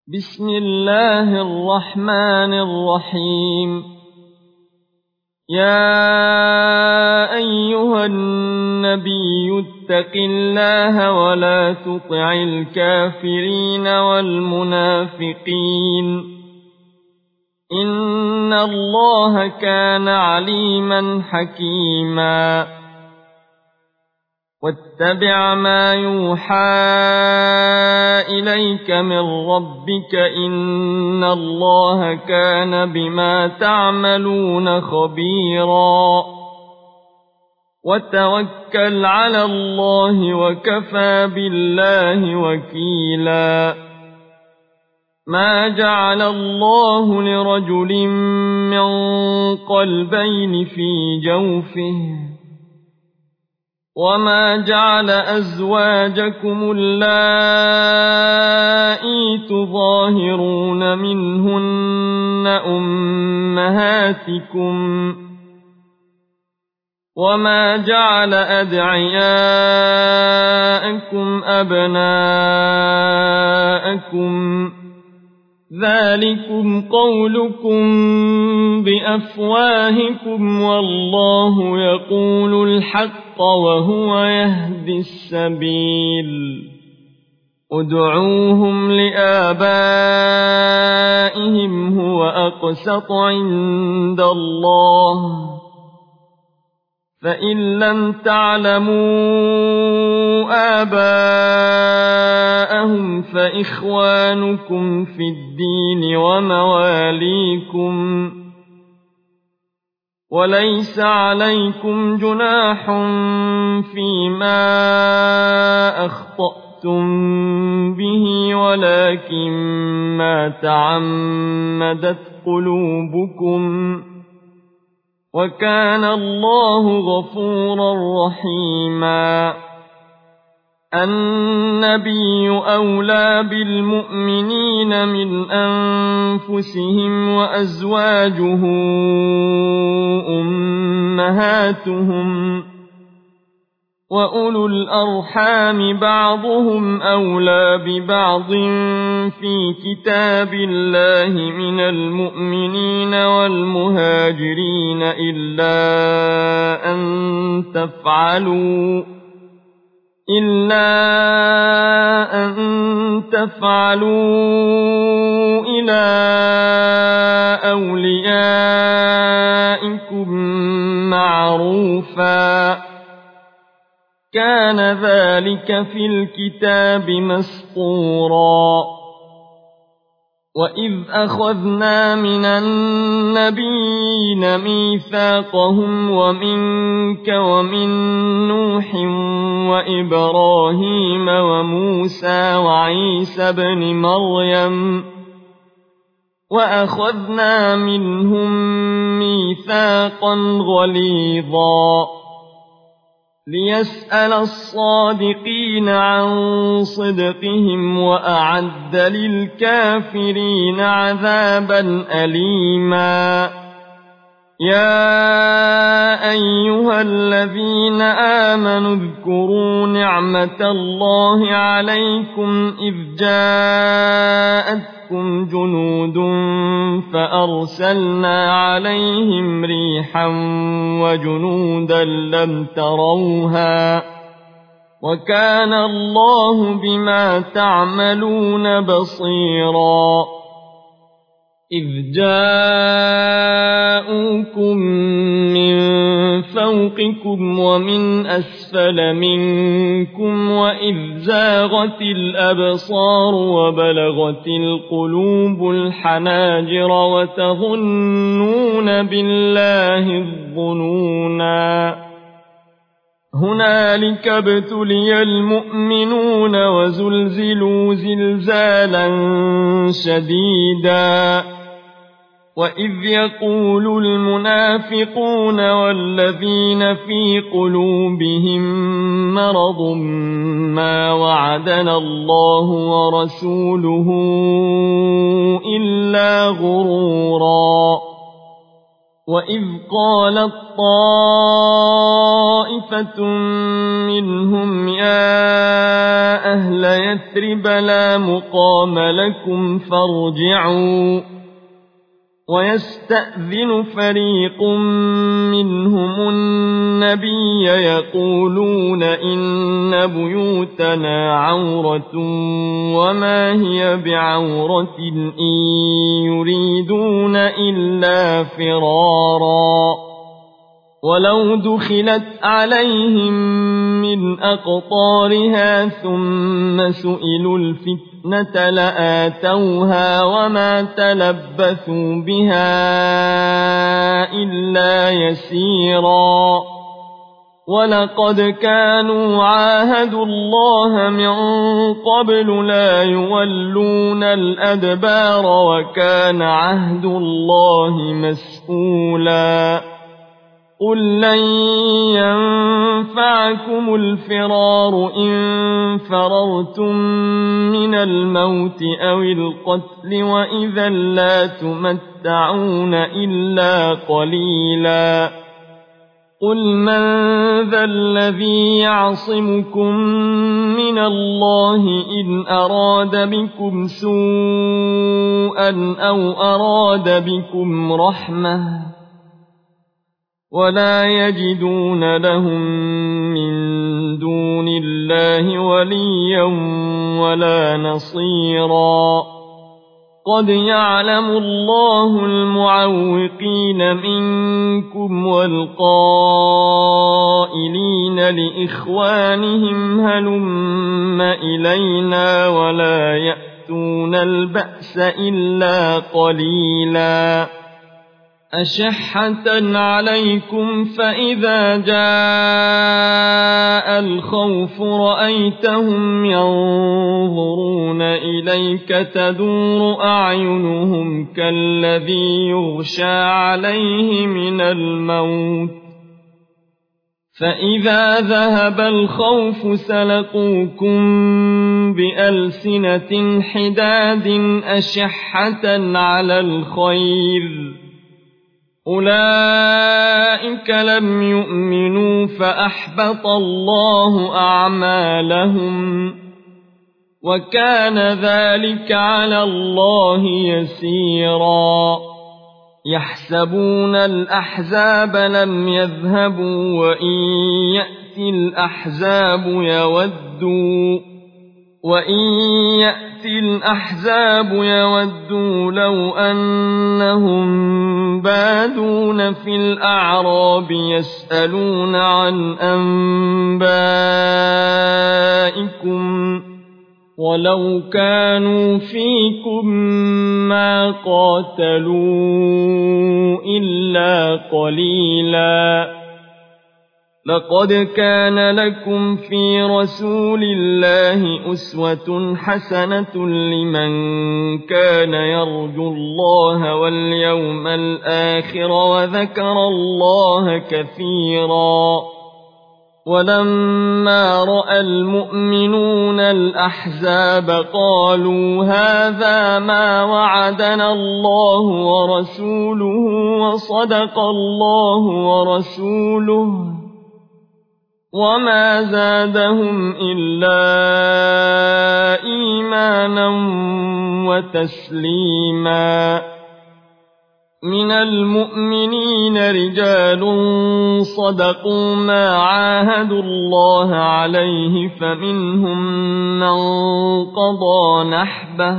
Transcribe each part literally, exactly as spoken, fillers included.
بسم الله الرحمن الرحيم يا أيها النبي اتق الله ولا تطع الكافرين والمنافقين إن الله كان عليما حكيما واتبع ما يوحى إليك من ربك إن الله كان بما تعملون خبيرا وتوكل على الله وكفى بالله وكيلا ما جعل الله لرجل من قلبين في جوفه وما جعل أزواجكم اللائي تظاهرون منهن أمهاتكم وما جعل أدعياءكم أبناءكم ذلكم قولكم بأفواهكم والله يقول الحق وهو يهدي السبيل ادعوهم لآبائهم هو أقسط عند الله فإن لم تعلموا آباءهم فإخوانكم في الدين ومواليكم وليس عليكم جناح فيما أخطأتم به ولكن ما تعمدت قلوبكم وكان الله غفورا رحيما النبي أولى بالمؤمنين من أنفسهم وأزواجه أمهاتهم وأولو الأرحام بعضهم أولى ببعض في كتاب الله من المؤمنين والمهاجرين إلا أن تفعلوا إلا أن تفعلوا إلى أوليائكم معروفا كان ذلك في الكتاب مسطورا وإذ أخذنا من النبيين ميثاقهم ومنك ومن نوح وإبراهيم وموسى وعيسى بن مريم وأخذنا منهم ميثاقا غليظا ليسأل الصادقين عن صدقهم وأعد للكافرين عذابا أليما يا أيها الذين آمنوا اذكروا نعمة الله عليكم إذ جاءتكم جنود فأرسلنا عليهم ريحا وجنودا لم تروها وكان الله بما تعملون بصيرا إذ جاءوكم من فوقكم ومن أسفل منكم وإذ زاغت الأبصار وبلغت القلوب الحناجر وتظنون بالله الظنونا هنالك ابتلي المؤمنون وزلزلوا زلزالا شديدا وإذ يقول المنافقون والذين في قلوبهم مرض ما وعدنا الله ورسوله إلا غرورا وإذ قالت طائفة منهم يا أهل يثرب لا مقام لكم فارجعوا ويستأذن فريق منهم النبي يقولون إن بيوتنا عورة وما هي بعورة إن يريدون إلا فرارا ولو دخلت عليهم من أقطارها ثم سئلوا الفتنة لآتوها وما تلبثوا بها إلا يسيرا ولقد كانوا عاهدوا الله من قبل لا يولون الأدبار وكان عهد الله مسؤولا قل لن ينفعكم الفرار إن فررتم من الموت أو القتل وإذا لا تمتعون إلا قليلا قل من ذا الذي يعصمكم من الله إن أراد بكم سوءا أو أراد بكم رحمة ولا يجدون لهم من دون الله وليا ولا نصيرا قد يعلم الله المعوقين منكم والقائلين لإخوانهم هلم إلينا ولا يأتون البأس إلا قليلا أشحة عليكم فإذا جاء الخوف رأيتهم ينظرون إليك تدور أعينهم كالذي يغشى عليه من الموت فإذا ذهب الخوف سلقوكم بألسنة حداد أشحة على الخير أولئك لم يؤمنوا فأحبط الله أعمالهم وكان ذلك على الله يسيرا يحسبون الأحزاب لم يذهبوا وإن يأتي الأحزاب يودوا وإن يأتي الأحزاب يودوا لو أنهم بادون في الأعراب يسألون عن أنبائكم ولو كانوا فيكم ما قاتلوا إلا قليلا لقد كان لكم في رسول الله أسوة حسنة لمن كان يرجو الله واليوم الآخر وذكر الله كثيرا ولما رأى المؤمنون الأحزاب قالوا هذا ما وعدنا الله ورسوله وصدق الله ورسوله وما زادهم إلا إيمانا وتسليما من المؤمنين رجال صدقوا ما عاهدوا الله عليه فمنهم من قضى نحبه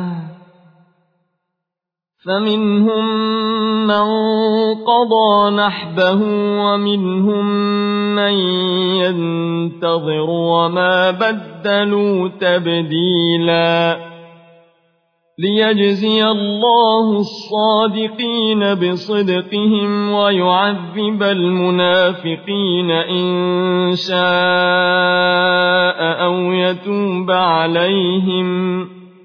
فمنهم من قضى نحبه ومنهم من ينتظر وما بدلوا تبديلا ليجزي الله الصادقين بصدقهم ويعذب المنافقين إن شاء أو يتوب عليهم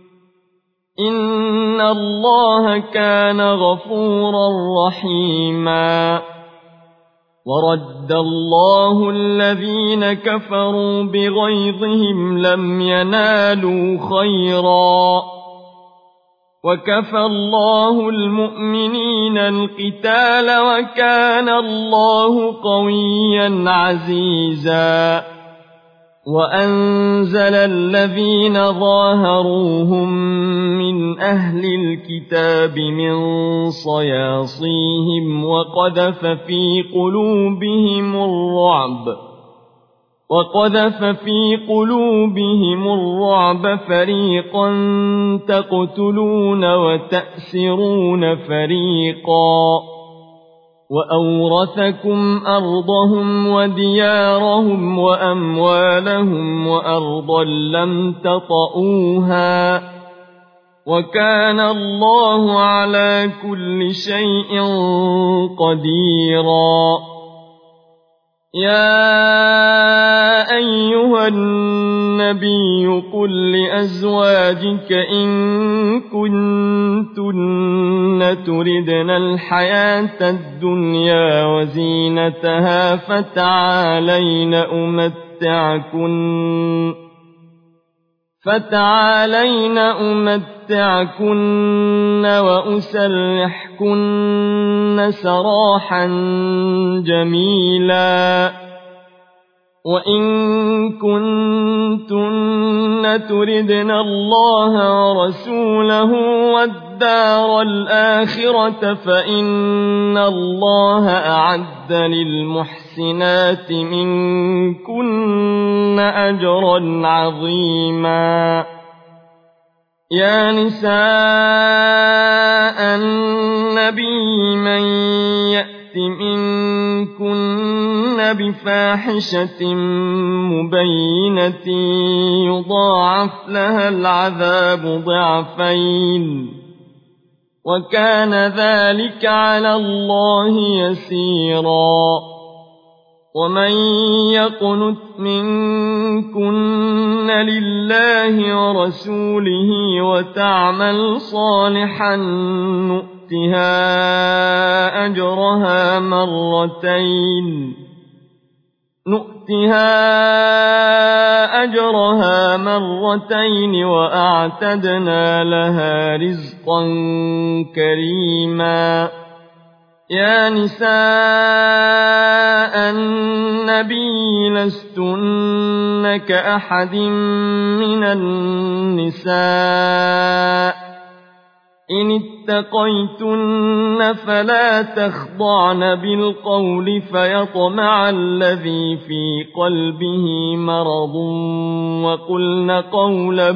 إن الله كان غفورا رحيما ورد الله الذين كفروا بغيظهم لم ينالوا خيرا وكفى الله المؤمنين القتال وكان الله قويا عزيزا وأنزل الذين ظاهروهم من أهل الكتاب من صياصيهم وقذف في قلوبهم الرعب وقذف في قلوبهم الرعب فريقا تقتلون وتأسرون فريقا وأورثكم أرضهم وديارهم وأموالهم وأرضا لم تطئوها وكان الله على كل شيء قديرا يا أيها النبي قل لأزواجك إن كنتن تردن الحياة الدنيا وزينتها فتعالين أمتعكن فتعالين أمتعكن وأسرحكن سراحا جميلا وإن كنتن تردن الله ورسوله والدار الآخرة فإن الله أعد للمحسنات منكن أجرا عظيما يا نساء النبي من يأت منكن بفاحشة مبينة يضاعف لها العذاب ضعفين وكان ذلك على الله يسيرا ومن يقنت منكن لله ورسوله وتعمل صالحا نؤتها أجرها مرتين نؤتها أجرها مرتين وأعتدنا لها رزقا كريما يا نساء النبي لستن كأحد من النساء إن اتقيتن فلا تخضعن بالقول فيطمع الذي في قلبه مرض وقلن قولا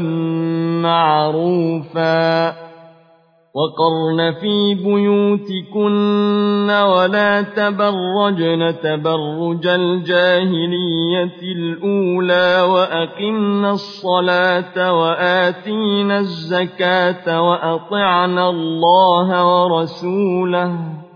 معروفا وقرن في بيوتكن ولا تبرجن تبرج الجاهلية الأولى وأقمن الصلاة وآتين الزكاة وأطعن الله ورسوله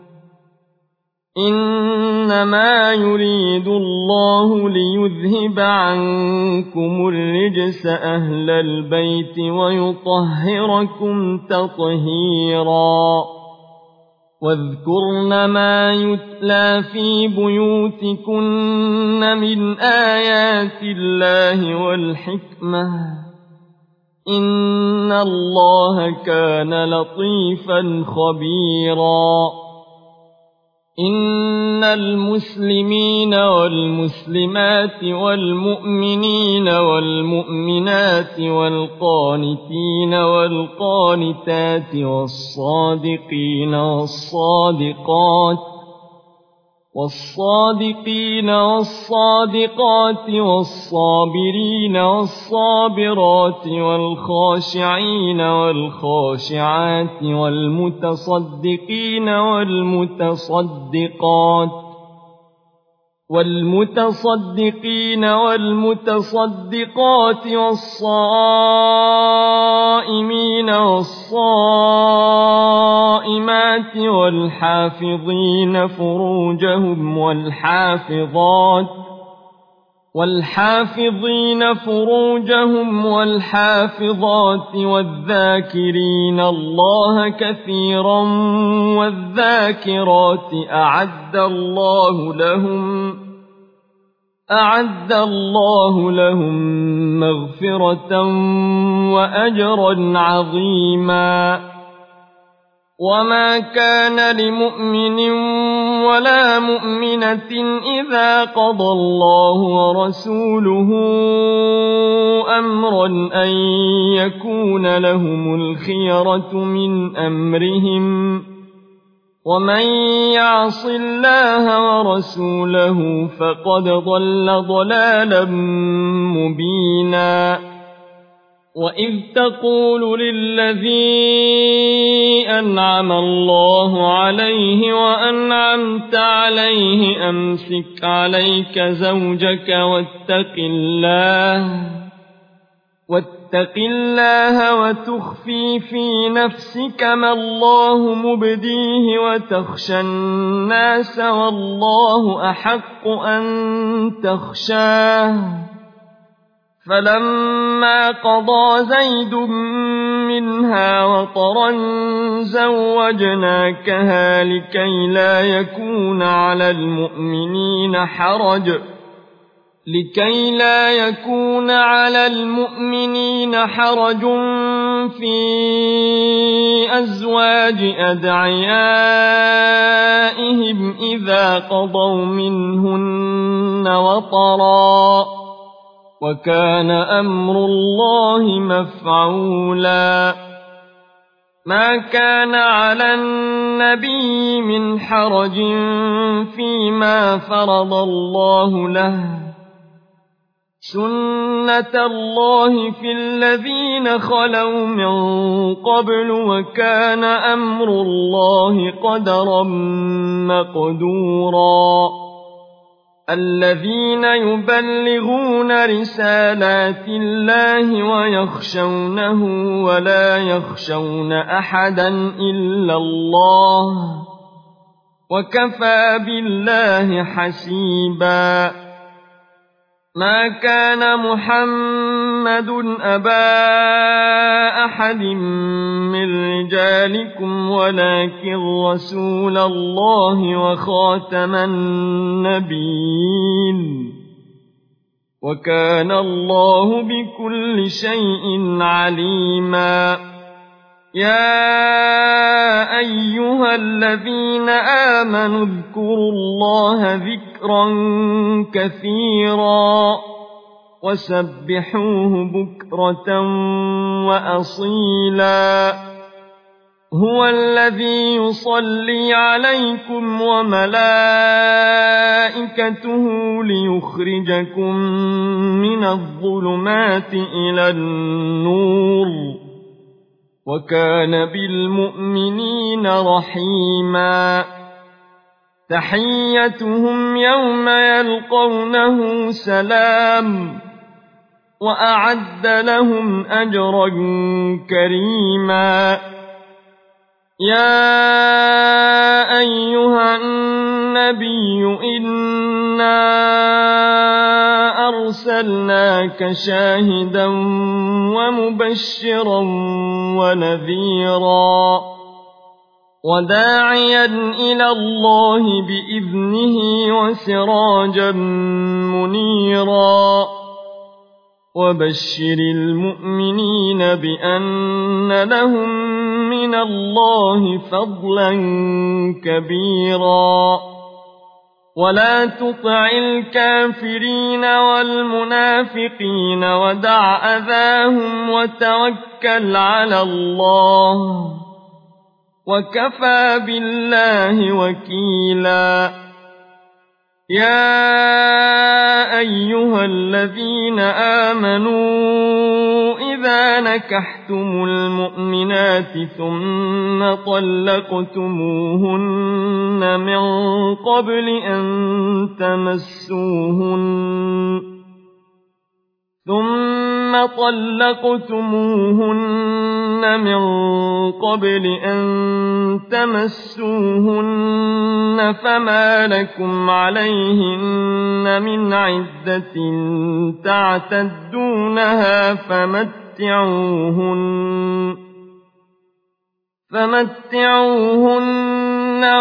إنما يريد الله ليذهب عنكم الرجس أهل البيت ويطهركم تطهيرا واذكرن ما يتلى في بيوتكن من آيات الله والحكمة إن الله كان لطيفا خبيرا إن المسلمين والمسلمات والمؤمنين والمؤمنات والقانتين والقانتات والصادقين والصادقات والصادقين والصادقات والصابرين والصابرات والخاشعين والخاشعات والمتصدقين والمتصدقات والمتصدقين والمتصدقات والصائمين والصائمات والحافظين فروجهم والحافظات والحافظين فروجهم والحافظات والذاكرين الله كثيرا والذاكرات أعد الله لهم أعد الله لهم مغفرة وأجرا عظيما وما كان لمؤمن ولا مؤمنة إذا قضى الله ورسوله أمرا أن يكون لهم الخيرة من أمرهم ومن يعص الله ورسوله فقد ضل ضلالا مبينا وإذ تقول للذي أنعم الله عليه وأنعمت عليه أمسك عليك زوجك واتق الله واتق الله وتخفي في نفسك ما الله مبديه وتخشى الناس والله أحق أن تخشاه فلما قضى زيد منها وطرا زوجناكها لكي لا يكون على المؤمنين حرج لكي لا يكون على المؤمنين حرج في أزواج أدعيائهم إذا قضوا منهن وطرا وكان أمر الله مفعولا ما كان على النبي من حرج فيما فرض الله له سنة الله في الذين خلوا من قبل وكان أمر الله قدرا مقدورا الذين يبلغون رسالات الله ويخشونه ولا يخشون أحدا إلا الله وكفى بالله حسيبا ما كان محمد أبا أحد من رجالكم ولكن رسول الله وخاتم النبيين وكان الله بكل شيء عليما يا أيها الذين آمنوا اذكروا الله ذكرا كثيرا وسبحوه بكرة وأصيلا هو الذي يصلي عليكم وملائكته ليخرجكم من الظلمات إلى النور وكان بالمؤمنين رحيما تحيتهم يوم يلقونه سلام وأعد لهم أجرا كريما يا أيها النبي إنا أرسلناك شاهدا ومبشرا ونذيرا وداعيا إلى الله بإذنه وسراجا منيرا وبشر المؤمنين بأن لهم من الله فضلا كبيرا ولا تطع الكافرين والمنافقين ودع أذاهم وتوكل على الله وكفى بالله وكيلا يا أيها الذين آمنوا إذا نكحتم المؤمنات ثم طلقتموهن من قبل أن تمسوهن ثم طلقتموهن من قبل أن تمسوهن فما لكم عليهن من عدة تعتدونها فمتعوهن فمتعوهن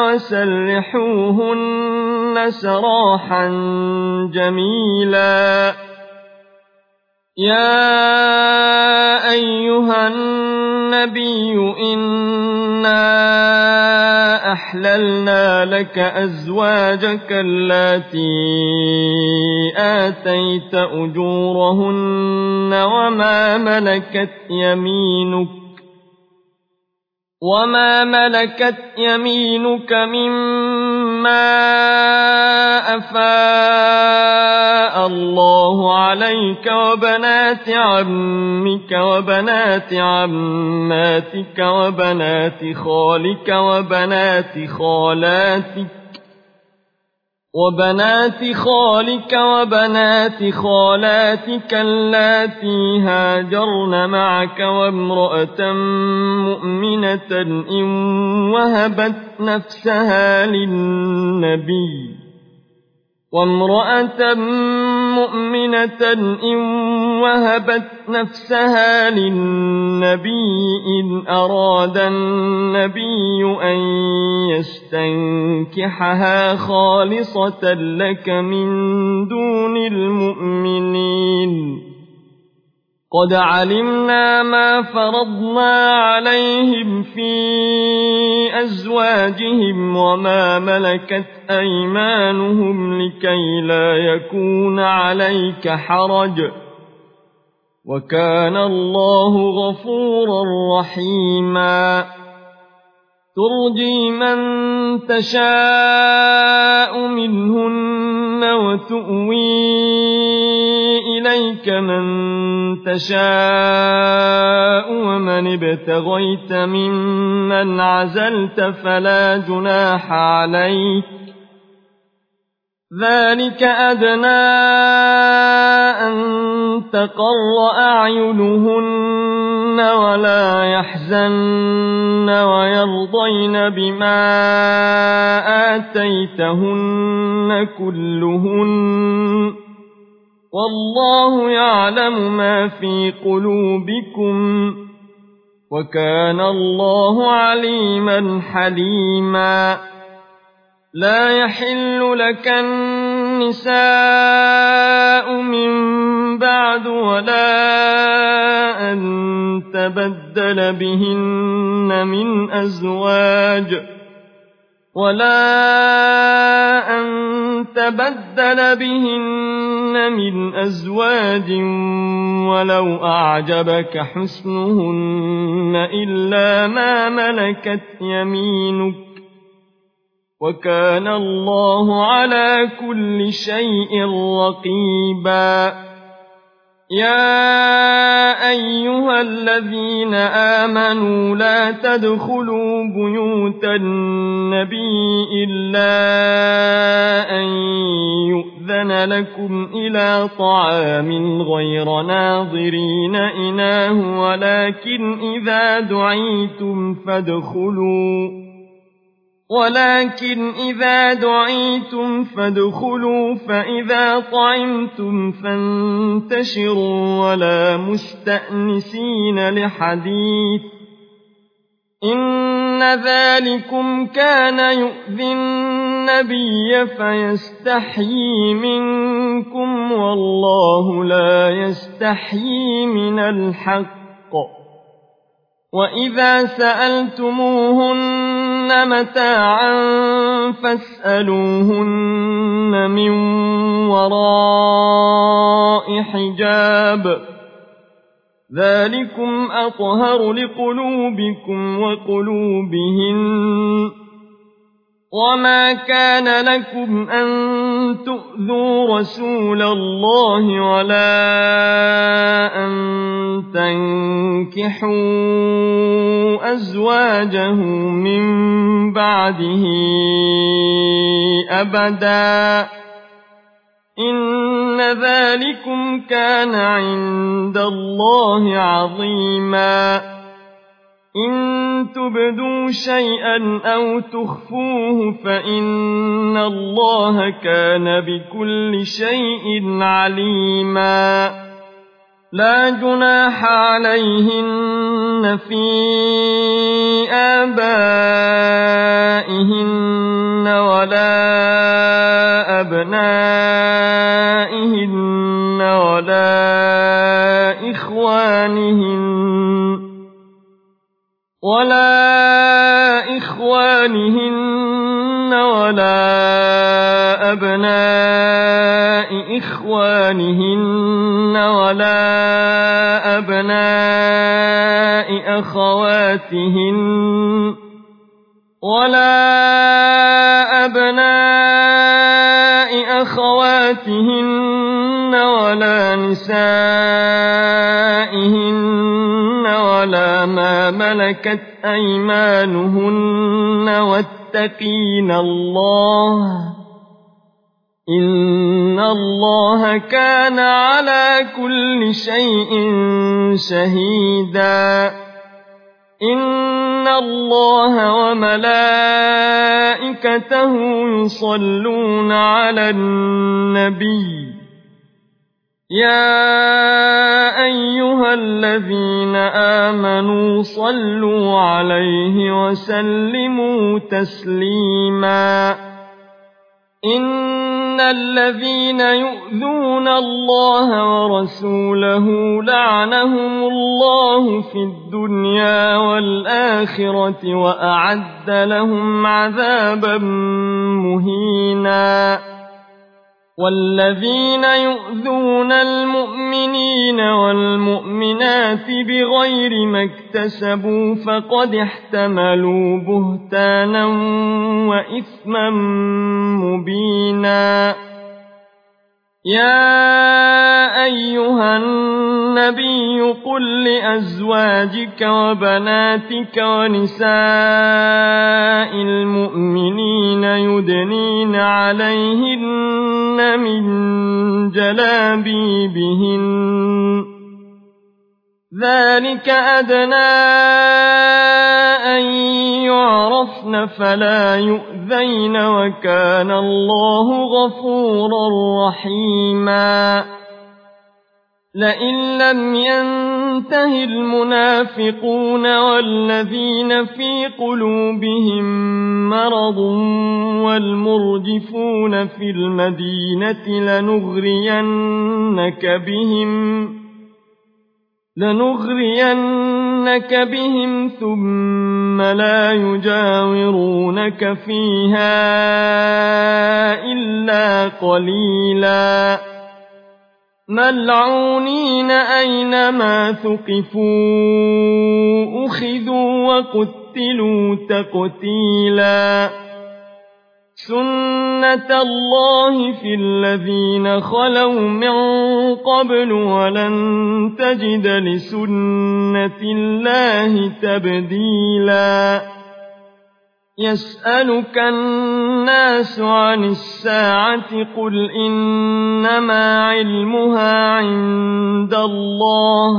وسرحوهن سراحا جميلا يا أيها النبي إنا إِنَّا أَحْلَلْنَا لَكَ أَزْوَاجَكَ اللَّاتِي آتَيْتَ أُجُورَهُنَّ وَمَا مَلَكَتْ يَمِينُكَ وَمَا مَلَكَتْ يَمِينُكَ مِمَّا أَفَاءَ اللَّهُ عَلَيْكَ وَبَنَاتِ عَمِّكَ وَبَنَاتِ عَمَّاتِكَ وَبَنَاتِ خَالِكَ وَبَنَاتِ خَالَاتِكَ وبنات خالك وبنات خالاتك اللاتي هاجرن معك وامرأة مؤمنة إن وهبت نفسها للنبي وامرأة مؤمنة إن وهبت نفسها للنبي إن أراد النبي أن يستنكحها خالصة لك من دون المؤمنين قد علمنا ما فرضنا عليهم في أزواجهم وما ملكت أيمانهم لكي لا يكون عليك حرج وكان الله غفورا رحيما ترجي من تشاء منهن وتؤوي إليك من تشاء ومن ابتغيت ممن عزلت فلا جناح عليك ذلك أدنى أن تقر أعينهن ولا يحزن ويرضين بما آتيتهن كلهن والله يعلم ما في قلوبكم وكان الله عليما حليما لا يحل لك النساء من بعد ولا أن تبدل بهن من أزواج ولا أن تبدل بهن من أزواج ولو أعجبك حسنهن إلا ما ملكت يمينك وكان الله على كل شيء رقيبا يا أيها الذين آمنوا لا تدخلوا بيوت النبي إلا أن يؤذن لكم إلى طعام غير ناظرين إناه ولكن إذا دعيتم فادخلوا ولكن إذا دعيتم فادخلوا فإذا طعمتم فانتشروا ولا مستأنسين لحديث إن ذلكم كان يؤذي النبي فيستحيي منكم والله لا يستحيي من الحق وإذا سألتموهن متاعا فاسألوهن من وراء حجاب ذلكم أطهر لقلوبكم وقلوبهن وما كان لكم أن تؤذوا رسول الله ولا أن تنكحوا أزواجه من بعده أبدا إن ذلكم كان عند الله عظيما إن تبدوا شيئا أو تخفوه فإن الله كان بكل شيء عليما لا جناح عليهن في آبائهن ولا أبنائهن ولا إخوانهن ولا إخوانهن ولا أبناء إخوانهن ولا أبناء أخواتهن ولا أبناء أخواتهن ولا نسائهن ولا ما ملكت أيمانهن واتقين الله إن الله كان على كل شيء شهيدا إن الله وملائكته يصلون على النبي يا أيها الذين آمنوا صلوا عليه وسلموا تسليما إن الذين يؤذون الله ورسوله لعنهم الله في الدنيا والآخرة وأعد لهم عذابا مهينا والذين يؤذون المؤمنين والمؤمنات بغير ما اكتسبوا فقد احتملوا بهتانا وإثما مبينا يا أيها النبي قل لأزواجك وبناتك ونساء المؤمنين يدنين عليهن من جلابيبهن ذلك أدنى أن يعرفن فلا يؤذين وكان الله غفورا رحيما لئن لم ينته المنافقون والذين في قلوبهم مرض والمرجفون في المدينة لنغرينك بهم لنغرينك بهم ثم لا يجاورونك فيها إلا قليلا ملعونين أينما ثقفوا أخذوا وقتلوا تقتيلا سنة الله في الذين خلوا من قبل ولن تجد لسنة الله تبديلا يسألك الناس عن الساعة قل إنما علمها عند الله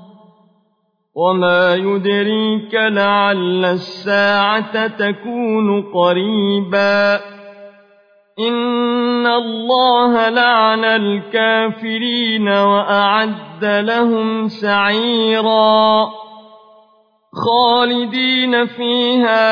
وما يدريك لعل الساعة تكون قريبا إن الله لعن الكافرين وأعد لهم سعيرا خالدين فيها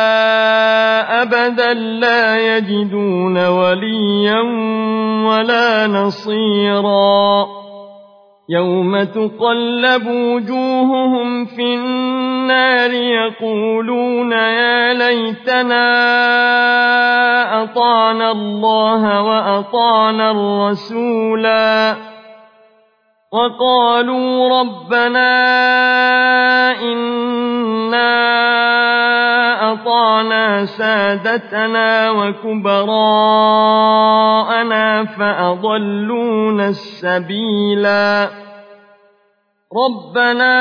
أبدا لا يجدون وليا ولا نصيرا يوم تقلب وجوههم في النار يقولون يا ليتنا أطعنا الله وأطعنا الرسولا وقالوا ربنا إنا أطعنا سادتنا وكبراءنا فأضلونا السبيلا ربنا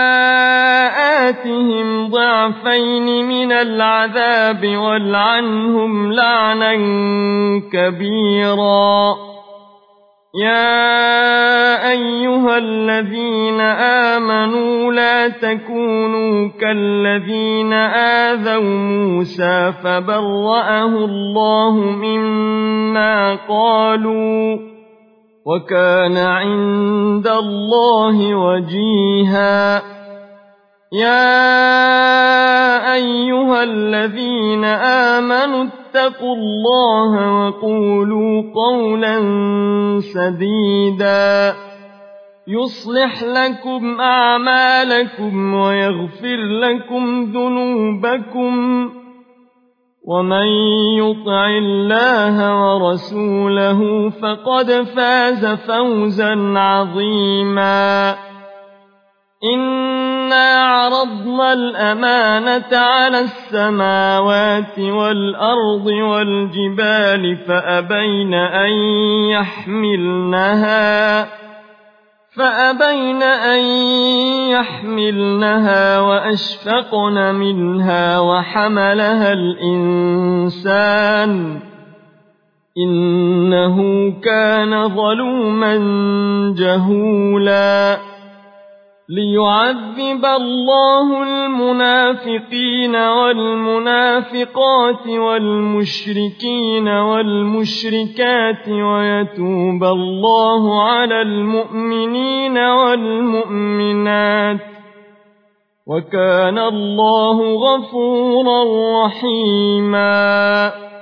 آتهم ضعفين من العذاب والعنهم لعنا كبيرا يا أيها الذين آمنوا لا تكونوا كالذين آذوا موسى فبرأه الله مما قالوا وكان عند الله وجيها يا أيها الذين آمنوا اتقوا الله وقولوا قولا سديدا يصلح لكم أعمالكم ويغفر لكم ذنوبكم ومن يطع الله ورسوله فقد فاز فوزا عظيما إنا عرضنا الأمانة على السماوات والأرض والجبال فأبين أن يحملنها فأبين أن يحملنها وأشفقن منها وحملها الإنسان إنه كان ظلوما جهولا ليعذب الله المنافقين والمنافقات والمشركين والمشركات ويتوب الله على المؤمنين والمؤمنات وكان الله غفورا رحيما